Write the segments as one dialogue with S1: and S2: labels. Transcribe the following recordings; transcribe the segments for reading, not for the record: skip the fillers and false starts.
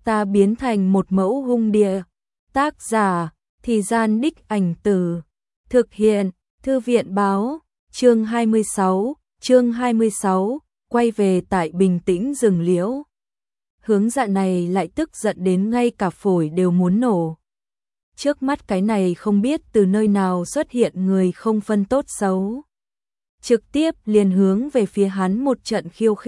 S1: ta biến thành một mẫu hung địa. Tác giả, Thì Gian Đích Ảnh Từ. Thực hiện, Thư viện báo, chương 26, quay về tại bình tĩnh rừng liễu. Hướng Dạ này lại tức giận đến ngay cả phổi đều muốn nổ. Trước mắt cái này không biết từ nơi nào xuất hiện người không phân tốt xấu. Trực tiếp liền hướng về phía hắn một trận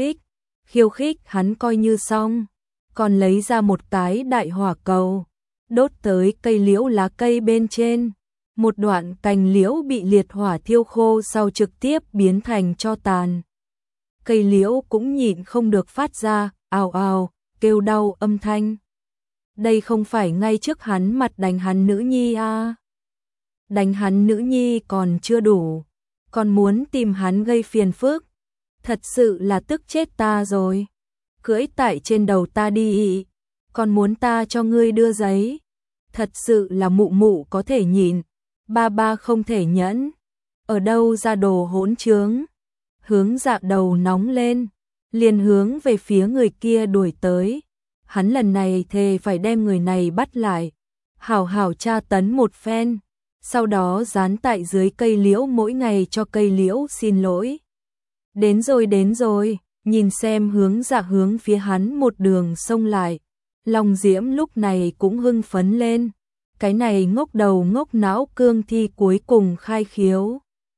S1: khiêu khích hắn coi như xong, còn lấy ra một cái đại hỏa cầu, đốt tới cây liễu lá cây bên trên. Một đoạn cành liễu bị liệt hỏa thiêu khô sau trực tiếp biến thành tro tàn. Cây liễu cũng nhịn không được phát ra ào ào kêu đau âm thanh. Đây không phải ngay trước hắn mặt đánh hắn nữ nhi à? Đánh hắn nữ nhi còn chưa đủ, còn muốn tìm hắn gây phiền phức. Thật sự là tức chết ta rồi. Cưỡi tại trên đầu ta đi, còn muốn ta cho ngươi đưa giấy. Thật sự là mụ mụ có thể nhịn, ba ba không thể nhẫn. Ở đâu ra đồ hỗn trướng. Hướng Dạ đầu nóng lên, liền hướng về phía người kia đuổi tới. Hắn lần này thề phải đem người này bắt lại, hảo hảo tra tấn một phen, sau đó dán tại dưới cây liễu mỗi ngày cho cây liễu xin lỗi. Đến rồi, nhìn xem Hướng Dạ hướng phía hắn một đường xông lại. Long Diễm lúc này cũng hưng phấn lên, cái này ngốc đầu ngốc não cương thi cuối cùng khai khiếu.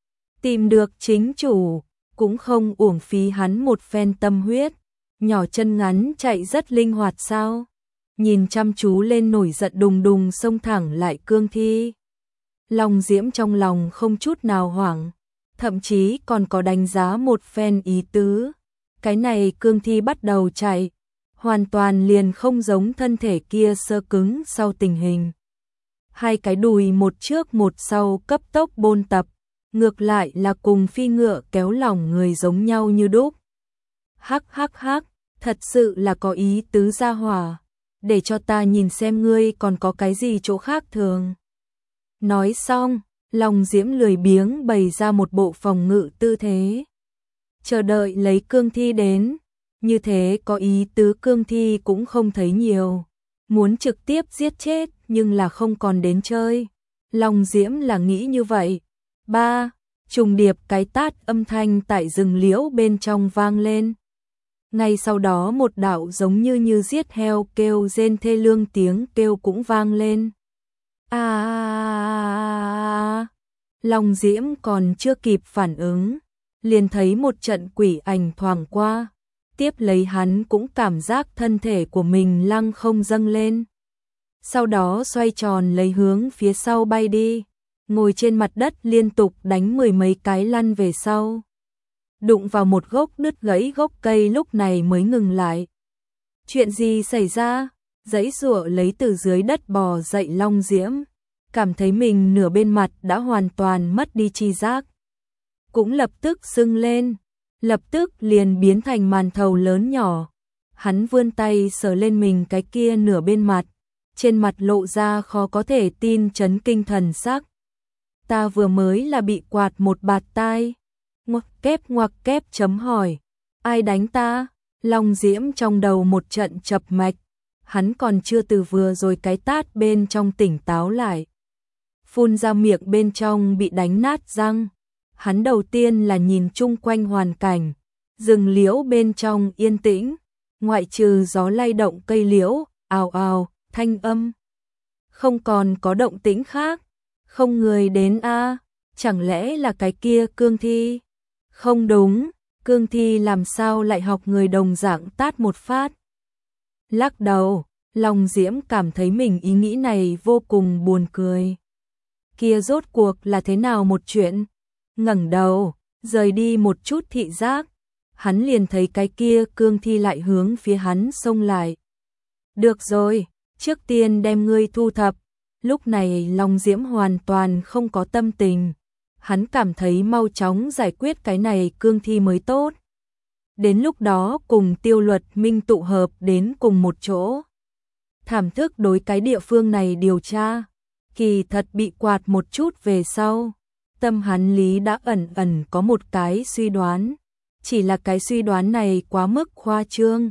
S1: Tìm được chính chủ, cũng không uổng phí hắn một phen tâm huyết. Nhỏ chân ngắn chạy rất linh hoạt sao? Nhìn chăm chú lên nổi giận đùng đùng xông thẳng lại cương thi. Long Diễm trong lòng không chút nào hoảng, thậm chí còn có đánh giá một phen ý tứ. Cái này cương thi bắt đầu chạy, hoàn toàn liền không giống thân thể kia sơ cứng sau tình hình. Hai cái đùi một trước một sau cấp tốc bôn tập, ngược lại là cùng phi ngựa kéo lỏng người giống nhau như đúc. Hắc, thật sự là có ý tứ gia hỏa, để cho ta nhìn xem ngươi còn có cái gì chỗ khác thường. Nói xong, Long Diễm lười biếng bày ra một bộ phòng ngự tư thế, chờ đợi lấy cương thi đến. Như thế có ý tứ cương thi cũng không thấy nhiều, muốn trực tiếp giết chết nhưng là không còn đến chơi. Long Diễm là nghĩ như vậy. Ba, trùng điệp cái tát âm thanh tại rừng liễu bên trong vang lên. Ngay sau đó một đạo giống như giết heo kêu rên thê lương tiếng kêu cũng vang lên. Long Diễm còn chưa kịp phản ứng, liền thấy một trận quỷ ảnh thoáng qua, tiếp lấy hắn cũng cảm giác thân thể của mình lăng không dâng lên. Sau đó xoay tròn lấy hướng phía sau bay đi, ngồi trên mặt đất liên tục đánh mười mấy cái lăn về sau. Đụng vào một gốc đứt gãy gốc cây lúc này mới ngừng lại. Chuyện gì xảy ra? Giãy giụa lấy từ dưới đất bò dậy Long Diễm, cảm thấy mình nửa bên mặt đã hoàn toàn mất đi tri giác. Cũng lập tức sưng lên, lập tức liền biến thành màn thầu lớn nhỏ. Hắn vươn tay sờ lên mình cái kia nửa bên mặt, trên mặt lộ ra khó có thể tin chấn kinh thần sắc. Ta vừa mới là bị quạt một bạt tai. Ngoặc kép chấm hỏi. Ai đánh ta? Long Diễm trong đầu một trận chập mạch. Hắn còn chưa từ vừa rồi cái tát bên trong tỉnh táo lại. Phun ra miệng bên trong bị đánh nát răng. Hắn đầu tiên là nhìn chung quanh hoàn cảnh. Rừng liễu bên trong yên tĩnh, ngoại trừ gió lay động cây liễu, ào ào, thanh âm. Không còn có động tĩnh khác. Không người đến a, chẳng lẽ là cái kia cương thi? Không đúng, cương thi làm sao lại học người đồng dạng tát một phát? Lắc đầu, Long Diễm cảm thấy mình ý nghĩ này vô cùng buồn cười. Kia rốt cuộc là thế nào một chuyện? Ngẩng đầu, rời đi một chút thị giác, hắn liền thấy cái kia cương thi lại hướng phía hắn xông lại. Được rồi, trước tiên đem ngươi thu thập. Lúc này Long Diễm hoàn toàn không có tâm tình. Hắn cảm thấy mau chóng giải quyết cái này cương thi mới tốt. Đến lúc đó cùng Tiêu Luật Minh tụ hợp đến cùng một chỗ. Thảm thức đối cái địa phương này điều tra. Kỳ thật bị quạt một chút về sau. Tâm hắn lý đã ẩn có một cái suy đoán. Chỉ là cái suy đoán này quá mức khoa trương.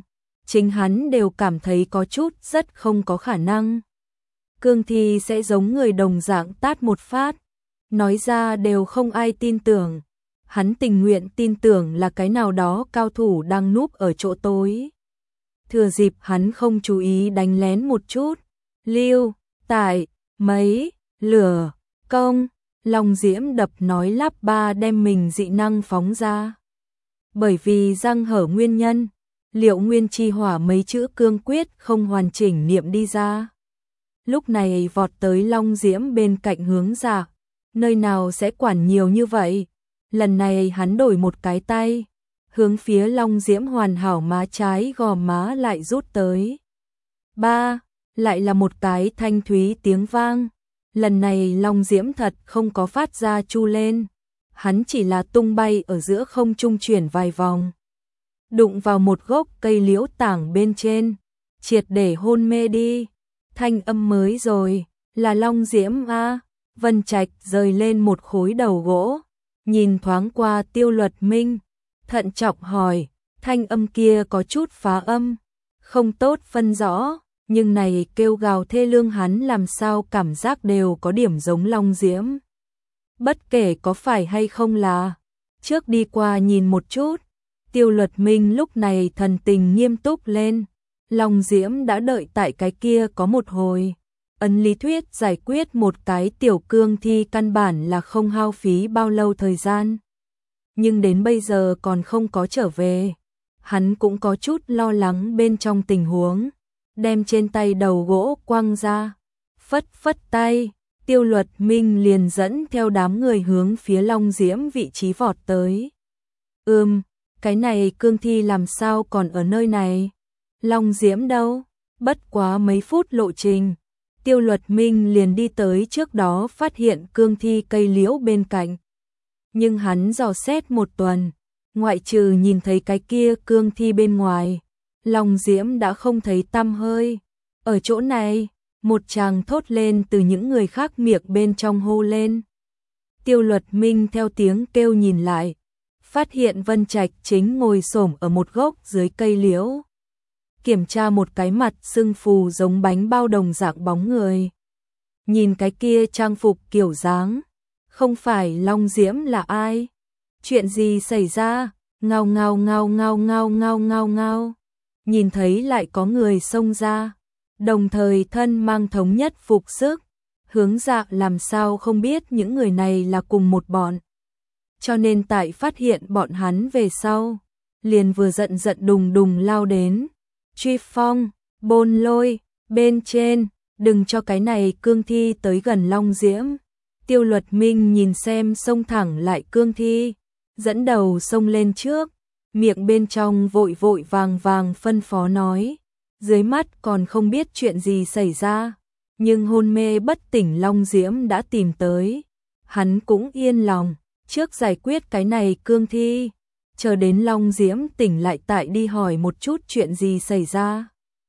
S1: chính hắn đều cảm thấy có chút rất không có khả năng. Cương thi sẽ giống người đồng dạng tát một phát, nói ra đều không ai tin tưởng. Hắn tình nguyện tin tưởng là cái nào đó cao thủ đang núp ở chỗ tối. Thừa dịp hắn không chú ý đánh lén một chút, lưu, tải, mấy, lửa, công, Long Diễm đập nói lắp ba đem mình dị năng phóng ra. Bởi vì răng hở nguyên nhân, Liệu Nguyên Chi Hỏa mấy chữ cương quyết không hoàn chỉnh niệm đi ra. Lúc này vọt tới Long Diễm bên cạnh hướng Dạ, nơi nào sẽ quản nhiều như vậy. Lần này hắn đổi một cái tay, hướng phía Long Diễm hoàn hảo má trái gò má lại rút tới. Ba, lại là một cái thanh thúy tiếng vang. Lần này Long Diễm thật không có phát ra chu lên, hắn chỉ là tung bay ở giữa không trung chuyển vài vòng. Đụng vào một gốc cây liễu tảng bên trên, triệt để hôn mê đi. Thanh âm mới rồi, là Long Diễm a. Vân Trạch rời lên một khối đầu gỗ, nhìn thoáng qua Tiêu Luật Minh, thận trọng hỏi, thanh âm kia có chút phá âm, không tốt phân rõ, nhưng này kêu gào thê lương hắn làm sao cảm giác đều có điểm giống Long Diễm. Bất kể có phải hay không là, trước đi qua nhìn một chút. Tiêu Luật Minh lúc này thần tình nghiêm túc lên, Long Diễm đã đợi tại cái kia có một hồi. Ấn lý thuyết giải quyết một cái tiểu cương thi căn bản là không hao phí bao lâu thời gian. Nhưng đến bây giờ còn không có trở về. Hắn cũng có chút lo lắng bên trong tình huống, đem trên tay đầu gỗ quăng ra, phất phất tay, Tiêu Luật Minh liền dẫn theo đám người hướng phía Long Diễm vị trí vọt tới. Cái này cương thi làm sao còn ở nơi này? Long Diễm đâu? Bất quá mấy phút lộ trình, Tiêu Luật Minh liền đi tới trước đó phát hiện cương thi cây liễu bên cạnh. Nhưng hắn dò xét một tuần, ngoại trừ nhìn thấy cái kia cương thi bên ngoài, Long Diễm đã không thấy tăm hơi. Ở chỗ này, một chàng thốt lên từ những người khác miệng bên trong hô lên. Tiêu Luật Minh theo tiếng kêu nhìn lại, phát hiện Vân Trạch chính ngồi xổm ở một gốc dưới cây liễu. Kiểm tra một cái mặt sưng phù giống bánh bao đồng dạng bóng người. Nhìn cái kia trang phục kiểu dáng, không phải Long Diễm là ai? Chuyện gì xảy ra? Ngao ngao ngao ngao ngao ngao ngao ngao. Nhìn thấy lại có người xông ra, đồng thời thân mang thống nhất phục sức. Hướng Dạ làm sao không biết những người này là cùng một bọn. Cho nên tại phát hiện bọn hắn về sau, liền vừa giận giận đùng đùng lao đến. Truy phong, bôn lôi, bên trên, đừng cho cái này cương thi tới gần Long Diễm. Tiêu Luật Minh nhìn xem xông thẳng lại cương thi, dẫn đầu xông lên trước, miệng bên trong vội vội vàng vàng phân phó nói, dưới mắt còn không biết chuyện gì xảy ra, nhưng hôn mê bất tỉnh Long Diễm đã tìm tới, hắn cũng yên lòng, trước giải quyết cái này cương thi, chờ đến Long Diễm tỉnh lại tại đi hỏi một chút chuyện gì xảy ra.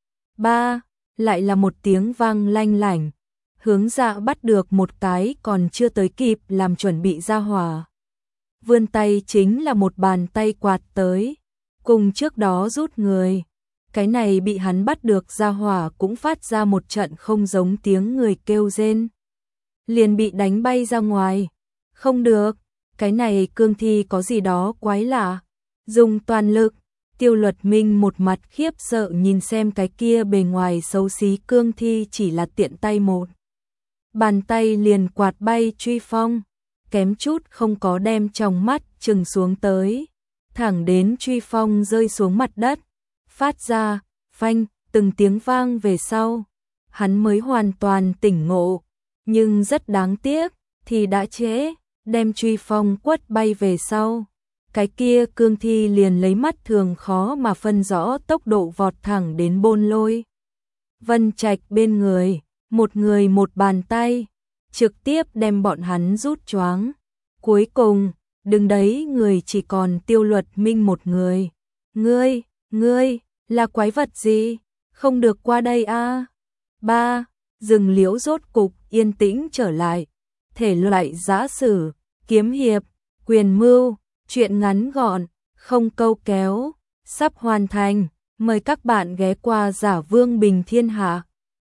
S1: Ba, lại là một tiếng vang lanh lảnh, Hướng Dạ bắt được một cái còn chưa tới kịp làm chuẩn bị ra hỏa. Vươn tay chính là một bàn tay quạt tới, cùng trước đó rút người. Cái này bị hắn bắt được ra hỏa cũng phát ra một trận không giống tiếng người kêu rên. Liền bị đánh bay ra ngoài. Không được, cái này cương thi có gì đó quái lạ. Dùng toàn lực, Tiêu Luật Minh một mặt khiếp sợ nhìn xem cái kia bề ngoài xấu xí cương thi chỉ là tiện tay một. Bàn tay liền quạt bay truy phong, kém chút không có đem trong mắt chừng xuống tới. Thẳng đến truy phong rơi xuống mặt đất, phát ra, phanh, từng tiếng vang về sau. Hắn mới hoàn toàn tỉnh ngộ, nhưng rất đáng tiếc, thì đã trễ, đem truy phong quất bay về sau. Cái kia cương thi liền lấy mắt thường khó mà phân rõ tốc độ vọt thẳng đến bôn lôi. Vân Trạch bên người một bàn tay, trực tiếp đem bọn hắn rút choáng. Cuối cùng, đứng đấy người chỉ còn Tiêu Luật Minh một người. Ngươi, là quái vật gì? Không được qua đây a. Ba, rừng liễu rốt cục yên tĩnh trở lại. Thể loại giã sử, kiếm hiệp, quyền mưu, chuyện ngắn gọn, không câu kéo, sắp hoàn thành. Mời các bạn ghé qua Giả Vương Bình Thiên Hạ.